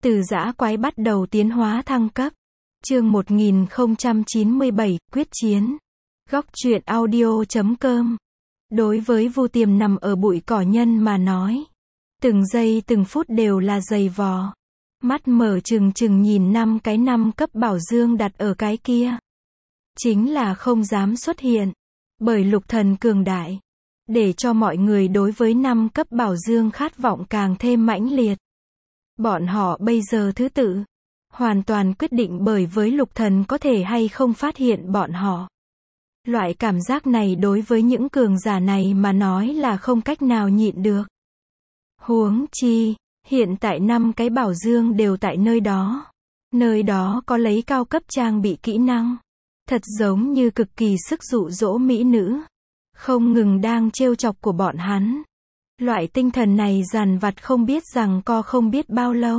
Từ dã quái bắt đầu tiến hóa thăng cấp. Chương 1097, quyết chiến. Góc truyện audio.com. Đối với Vu Tiềm nằm ở bụi cỏ nhân mà nói, từng giây từng phút đều là dày vò. Mắt mở trừng trừng nhìn 5 cấp bảo dương đặt ở cái kia. Chính là không dám xuất hiện. Bởi lục thần cường đại, để cho mọi người đối với 5 cấp bảo dương khát vọng càng thêm mãnh liệt. Bọn họ bây giờ thứ tự hoàn toàn quyết định bởi với lục thần có thể hay không phát hiện bọn họ. Loại cảm giác này đối với những cường giả này mà nói là không cách nào nhịn được. Huống chi, hiện tại 5 cái bảo dương đều tại nơi đó. Nơi đó có lấy cao cấp trang bị kỹ năng. Thật giống như cực kỳ sức dụ dỗ mỹ nữ. Không ngừng đang trêu chọc của bọn hắn. Loại tinh thần này dằn vặt không biết rằng co không biết bao lâu.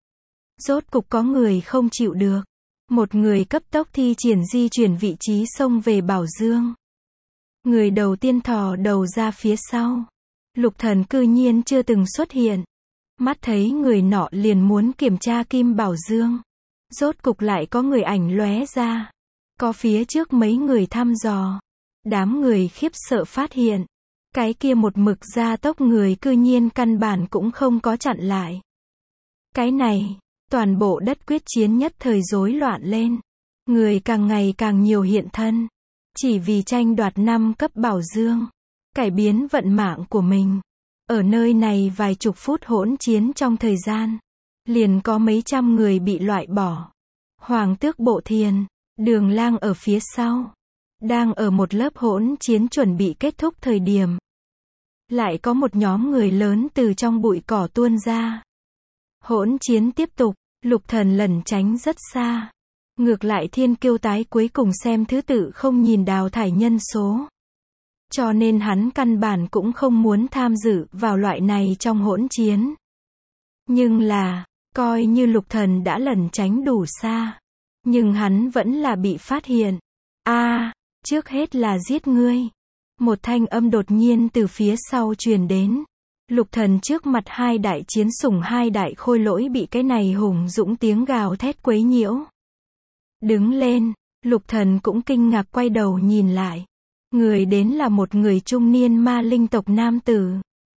Rốt cục có người không chịu được. Một người cấp tốc thi triển di chuyển vị trí xông về bảo dương. Người đầu tiên thò đầu ra phía sau. Lục thần cư nhiên chưa từng xuất hiện. Mắt thấy người nọ liền muốn kiểm tra kim bảo dương. Rốt cục lại có người ảnh lóe ra. Có phía trước mấy người thăm dò. Đám người khiếp sợ phát hiện. Cái kia một mực gia tốc người cư nhiên căn bản cũng không có chặn lại. Cái này, toàn bộ đất quyết chiến nhất thời rối loạn lên. Người càng ngày càng nhiều hiện thân. Chỉ vì tranh đoạt 5 cấp bảo dương. Cải biến vận mạng của mình. Ở nơi này vài chục phút hỗn chiến trong thời gian. Liền có mấy trăm người bị loại bỏ. Hoàng tước Bộ Thiền, Đường Lang ở phía sau. Đang ở một lớp hỗn chiến chuẩn bị kết thúc thời điểm. Lại có một nhóm người lớn từ trong bụi cỏ tuôn ra. Hỗn chiến tiếp tục, lục thần lẩn tránh rất xa. Ngược lại thiên kiêu tái cuối cùng xem thứ tự không nhìn đào thải nhân số. Cho nên hắn căn bản cũng không muốn tham dự vào loại này trong hỗn chiến. Nhưng là, coi như lục thần đã lẩn tránh đủ xa. Nhưng hắn vẫn là bị phát hiện. Trước hết là giết ngươi. Một thanh âm đột nhiên từ phía sau truyền đến. Lục thần trước mặt hai đại chiến sủng hai đại khôi lỗi bị cái này hùng dũng tiếng gào thét quấy nhiễu. Đứng lên, lục thần cũng kinh ngạc quay đầu nhìn lại. Người đến là một người trung niên ma linh tộc nam tử.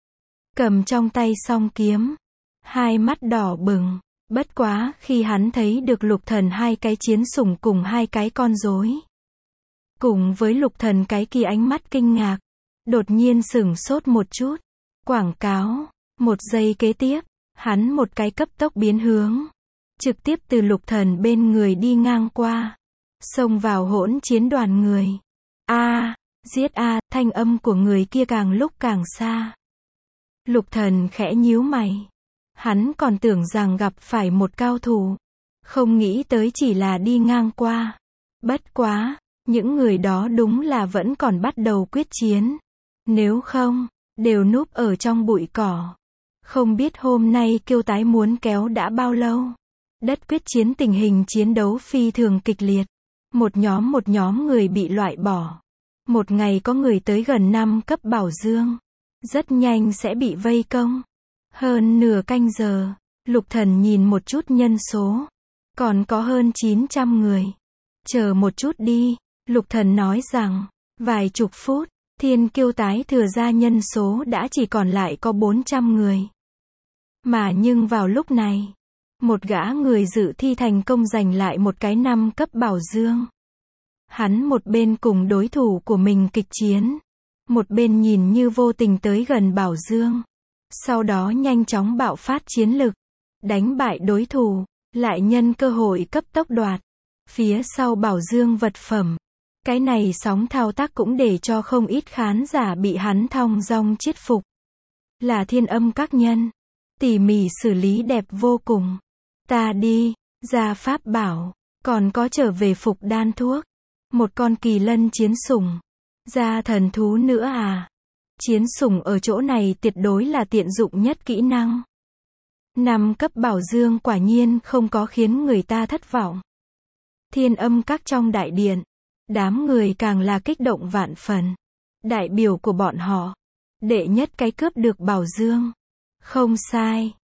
Cầm trong tay song kiếm. Hai mắt đỏ bừng. Bất quá, khi hắn thấy được lục thần hai cái chiến sủng cùng hai cái con rối. Cùng với lục thần cái kia ánh mắt kinh ngạc. Đột nhiên sửng sốt một chút. Quảng cáo. Một giây kế tiếp, hắn một cái cấp tốc biến hướng. Trực tiếp từ lục thần bên người đi ngang qua. Xông vào hỗn chiến đoàn người. Giết thanh âm của người kia càng lúc càng xa. Lục thần khẽ nhíu mày. Hắn còn tưởng rằng gặp phải một cao thủ. Không nghĩ tới chỉ là đi ngang qua. Bất quá, những người đó đúng là vẫn còn bắt đầu quyết chiến. Nếu không, đều núp ở trong bụi cỏ. Không biết hôm nay kiêu tái muốn kéo đã bao lâu. Đất quyết chiến tình hình chiến đấu phi thường kịch liệt. Một nhóm người bị loại bỏ. Một ngày có người tới gần 5 cấp bảo dương. Rất nhanh sẽ bị vây công. Hơn nửa canh giờ, lục thần nhìn một chút nhân số. Còn có hơn 900 người. Chờ một chút đi, lục thần nói rằng, vài chục phút, thiên kiêu tái thừa ra nhân số đã chỉ còn lại có 400 người. Mà nhưng vào lúc này, một gã người dự thi thành công giành lại một cái 5 cấp bảo dương. Hắn một bên cùng đối thủ của mình kịch chiến. Một bên nhìn như vô tình tới gần bảo dương. Sau đó nhanh chóng bạo phát chiến lực. Đánh bại đối thủ. Lại nhân cơ hội cấp tốc đoạt. Phía sau bảo dương vật phẩm. Cái này sóng thao tác cũng để cho không ít khán giả bị hắn thong dong chiết phục. Là Thiên Âm các nhân. Tỉ mỉ xử lý đẹp vô cùng. Ta đi, ra pháp bảo. Còn có trở về phục đan thuốc. Một con kỳ lân chiến sủng. Ra thần thú nữa à. Chiến sủng ở chỗ này tuyệt đối là tiện dụng nhất kỹ năng. 5 cấp bảo dương quả nhiên không có khiến người ta thất vọng. Thiên Âm các trong đại điện. Đám người càng là kích động vạn phần. Đại biểu của bọn họ. Đệ nhất cái cướp được bảo dương. Không sai.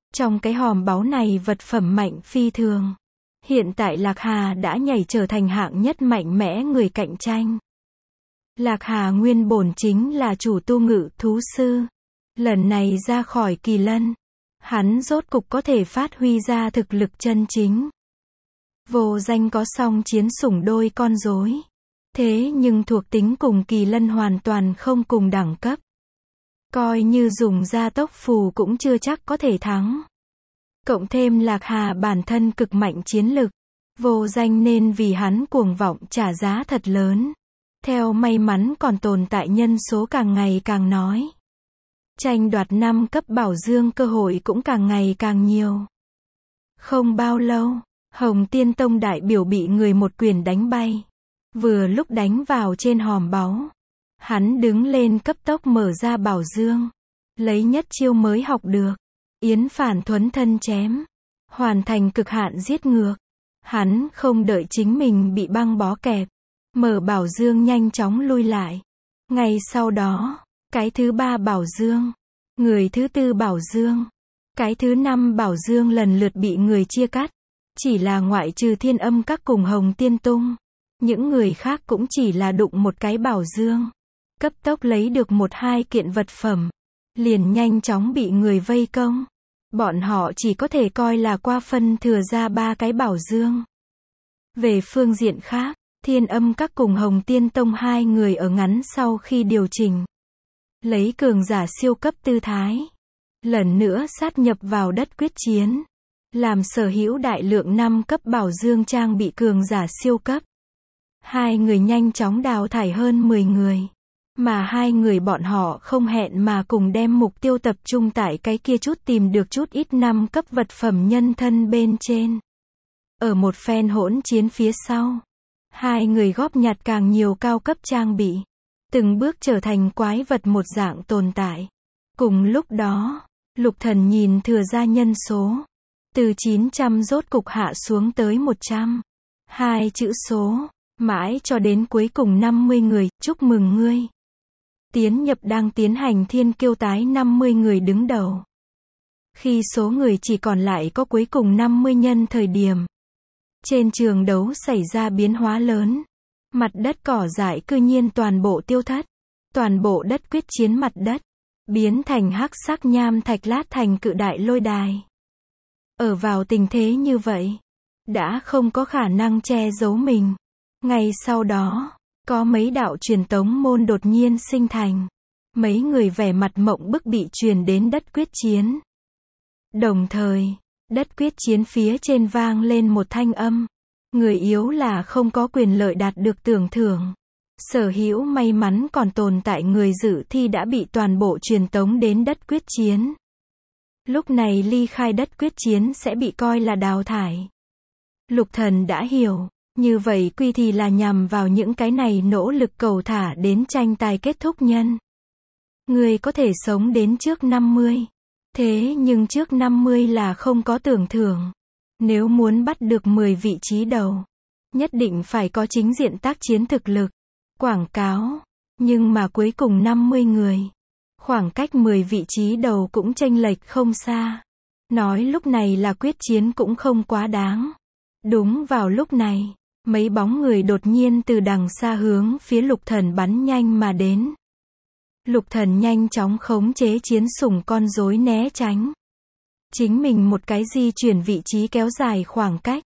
Trong cái hòm báu này vật phẩm mạnh phi thường. Hiện tại Lạc Hà đã nhảy trở thành hạng nhất mạnh mẽ người cạnh tranh. Lạc Hà nguyên bổn chính là chủ tu ngự thú sư. Lần này ra khỏi Kỳ Lân, hắn rốt cục có thể phát huy ra thực lực chân chính. Vô Danh có song chiến sủng đôi con rối. Thế nhưng thuộc tính cùng Kỳ Lân hoàn toàn không cùng đẳng cấp. Coi như dùng gia tốc phù cũng chưa chắc có thể thắng. Cộng thêm Lạc Hà bản thân cực mạnh chiến lực. Vô Danh nên vì hắn cuồng vọng trả giá thật lớn. Theo may mắn còn tồn tại nhân số càng ngày càng nói. Tranh đoạt 5 cấp bảo dương cơ hội cũng càng ngày càng nhiều. Không bao lâu, Hồng Tiên Tông đại biểu bị người một quyền đánh bay. Vừa lúc đánh vào trên hòm báu. Hắn đứng lên cấp tốc mở ra bảo dương. Lấy nhất chiêu mới học được. Yến phản thuấn thân chém. Hoàn thành cực hạn giết ngược. Hắn không đợi chính mình bị băng bó kẹp. Mở bảo dương nhanh chóng lui lại. Ngay sau đó, cái thứ 3 bảo dương. Người thứ 4 bảo dương. Cái thứ 5 bảo dương lần lượt bị người chia cắt. Chỉ là ngoại trừ Thiên Âm Các cùng Hồng Tiên Tung. Những người khác cũng chỉ là đụng một cái bảo dương. Cấp tốc lấy được 1-2 kiện vật phẩm. Liền nhanh chóng bị người vây công. Bọn họ chỉ có thể coi là qua phân thừa ra 3 cái bảo dương. Về phương diện khác, Thiên Âm Các cùng Hồng Tiên Tông 2 người ở ngắn sau khi điều chỉnh. Lấy cường giả siêu cấp tư thái. Lần nữa sát nhập vào đất quyết chiến. Làm sở hữu đại lượng 5 cấp bảo dương trang bị cường giả siêu cấp. 2 người nhanh chóng đào thải hơn 10 người. Mà 2 người bọn họ không hẹn mà cùng đem mục tiêu tập trung tại cái kia chút tìm được chút ít 5 cấp vật phẩm nhân thân bên trên. Ở một phen hỗn chiến phía sau. 2 người góp nhặt càng nhiều cao cấp trang bị. Từng bước trở thành quái vật một dạng tồn tại. Cùng lúc đó, Lục Thần nhìn thừa ra nhân số. Từ 900 rốt cục hạ xuống tới 100. 2 chữ số. Mãi cho đến cuối cùng 50 người, chúc mừng ngươi. Tiến nhập đang tiến hành thiên kiêu tái 50 người đứng đầu. Khi số người chỉ còn lại có cuối cùng 50 nhân thời điểm. Trên trường đấu xảy ra biến hóa lớn. Mặt đất cỏ dại cư nhiên toàn bộ tiêu thất. Toàn bộ đất quyết chiến mặt đất. Biến thành hắc sắc nham thạch lát thành cự đại lôi đài. Ở vào tình thế như vậy. Đã không có khả năng che giấu mình. Ngay sau đó, có mấy đạo truyền tống môn đột nhiên sinh thành. Mấy người vẻ mặt mộng bức bị truyền đến đất quyết chiến. Đồng thời, đất quyết chiến phía trên vang lên một thanh âm. Người yếu là không có quyền lợi đạt được tưởng thưởng. Sở hữu may mắn còn tồn tại người dự thi đã bị toàn bộ truyền tống đến đất quyết chiến. Lúc này ly khai đất quyết chiến sẽ bị coi là đào thải. Lục Thần đã hiểu. Như vậy quy thì là nhằm vào những cái này nỗ lực cầu thả đến tranh tài kết thúc nhân. Người có thể sống đến trước 50. Thế nhưng trước 50 là không có tưởng thưởng. Nếu muốn bắt được 10 vị trí đầu, nhất định phải có chính diện tác chiến thực lực, quảng cáo. Nhưng mà cuối cùng 50 người. Khoảng cách 10 vị trí đầu cũng chênh lệch không xa. Nói lúc này là quyết chiến cũng không quá đáng. Đúng vào lúc này. Mấy bóng người đột nhiên từ đằng xa hướng phía Lục Thần bắn nhanh mà đến. Lục Thần nhanh chóng khống chế chiến sủng con rối né tránh. Chính mình một cái di chuyển vị trí kéo dài khoảng cách.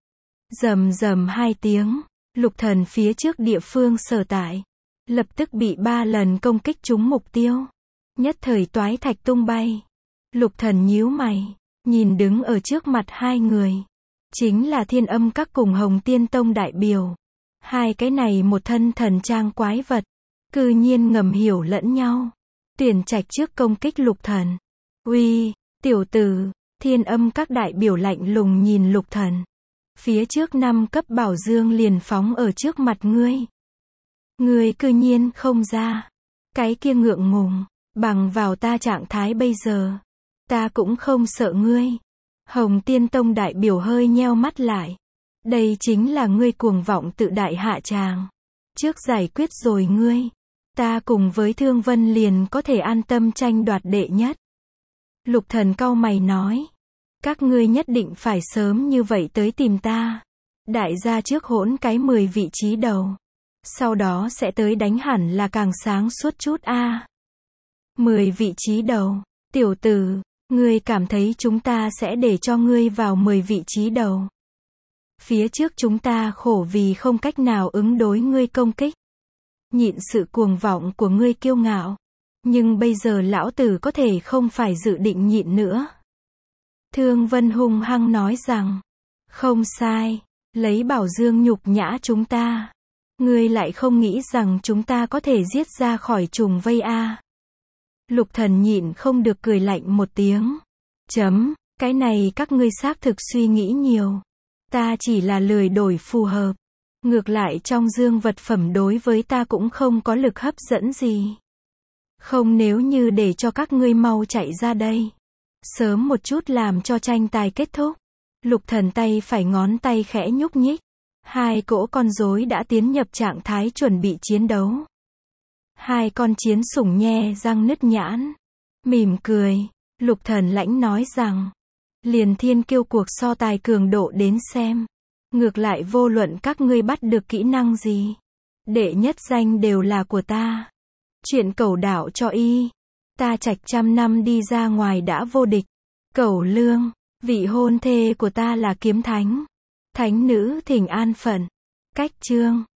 Rầm rầm 2 tiếng, Lục Thần phía trước địa phương sở tại. Lập tức bị 3 lần công kích trúng mục tiêu. Nhất thời toái thạch tung bay. Lục Thần nhíu mày, nhìn đứng ở trước mặt 2 người. Chính là Thiên Âm Các cùng Hồng Tiên Tông đại biểu. 2 cái này một thân thần trang quái vật. Cư nhiên ngầm hiểu lẫn nhau. Tuyển trạch trước công kích Lục Thần. Uy, tiểu tử, Thiên Âm Các đại biểu lạnh lùng nhìn Lục Thần. Phía trước 5 cấp bảo dương liền phóng ở trước mặt ngươi. Ngươi cư nhiên không ra. Cái kia ngượng ngùng, bằng vào ta trạng thái bây giờ. Ta cũng không sợ ngươi. Hồng Tiên Tông đại biểu hơi nheo mắt lại. Đây chính là ngươi cuồng vọng tự đại hạ tràng. Trước giải quyết rồi ngươi. Ta cùng với Thương Vân liền có thể an tâm tranh đoạt đệ nhất. Lục Thần cau mày nói. Các ngươi nhất định phải sớm như vậy tới tìm ta. Đại gia trước hỗn cái 10 vị trí đầu. Sau đó sẽ tới đánh hẳn là càng sáng suốt chút a. 10 vị trí đầu. Tiểu tử, ngươi cảm thấy chúng ta sẽ để cho ngươi vào 10 vị trí đầu. Phía trước chúng ta khổ vì không cách nào ứng đối ngươi công kích. Nhịn sự cuồng vọng của ngươi kiêu ngạo. Nhưng bây giờ lão tử có thể không phải dự định nhịn nữa. Thương Vân hung hăng nói rằng, không sai, lấy Bảo Dương nhục nhã chúng ta. Ngươi lại không nghĩ rằng chúng ta có thể giết ra khỏi trùng vây a. Lục Thần nhịn không được cười lạnh một tiếng. Cái này các ngươi xác thực suy nghĩ nhiều. Ta chỉ là lười đổi phù hợp. Ngược lại trong dương vật phẩm đối với ta cũng không có lực hấp dẫn gì. Không, nếu như để cho các ngươi mau chạy ra đây. Sớm một chút làm cho tranh tài kết thúc. Lục Thần tay phải ngón tay khẽ nhúc nhích. Hai cỗ con rối đã tiến nhập trạng thái chuẩn bị chiến đấu. Hai con chiến sủng nhe răng nứt nhãn. Mỉm cười. Lục Thần lãnh nói rằng. Liền thiên kiêu cuộc so tài cường độ đến xem. Ngược lại vô luận các ngươi bắt được kỹ năng gì. Đệ nhất danh đều là của ta. Chuyện Cẩu đạo cho y. Ta Trạch trăm năm đi ra ngoài đã vô địch. Cẩu Lương, vị hôn thê của ta là Kiếm Thánh. Thánh nữ thỉnh an phận. Cách chương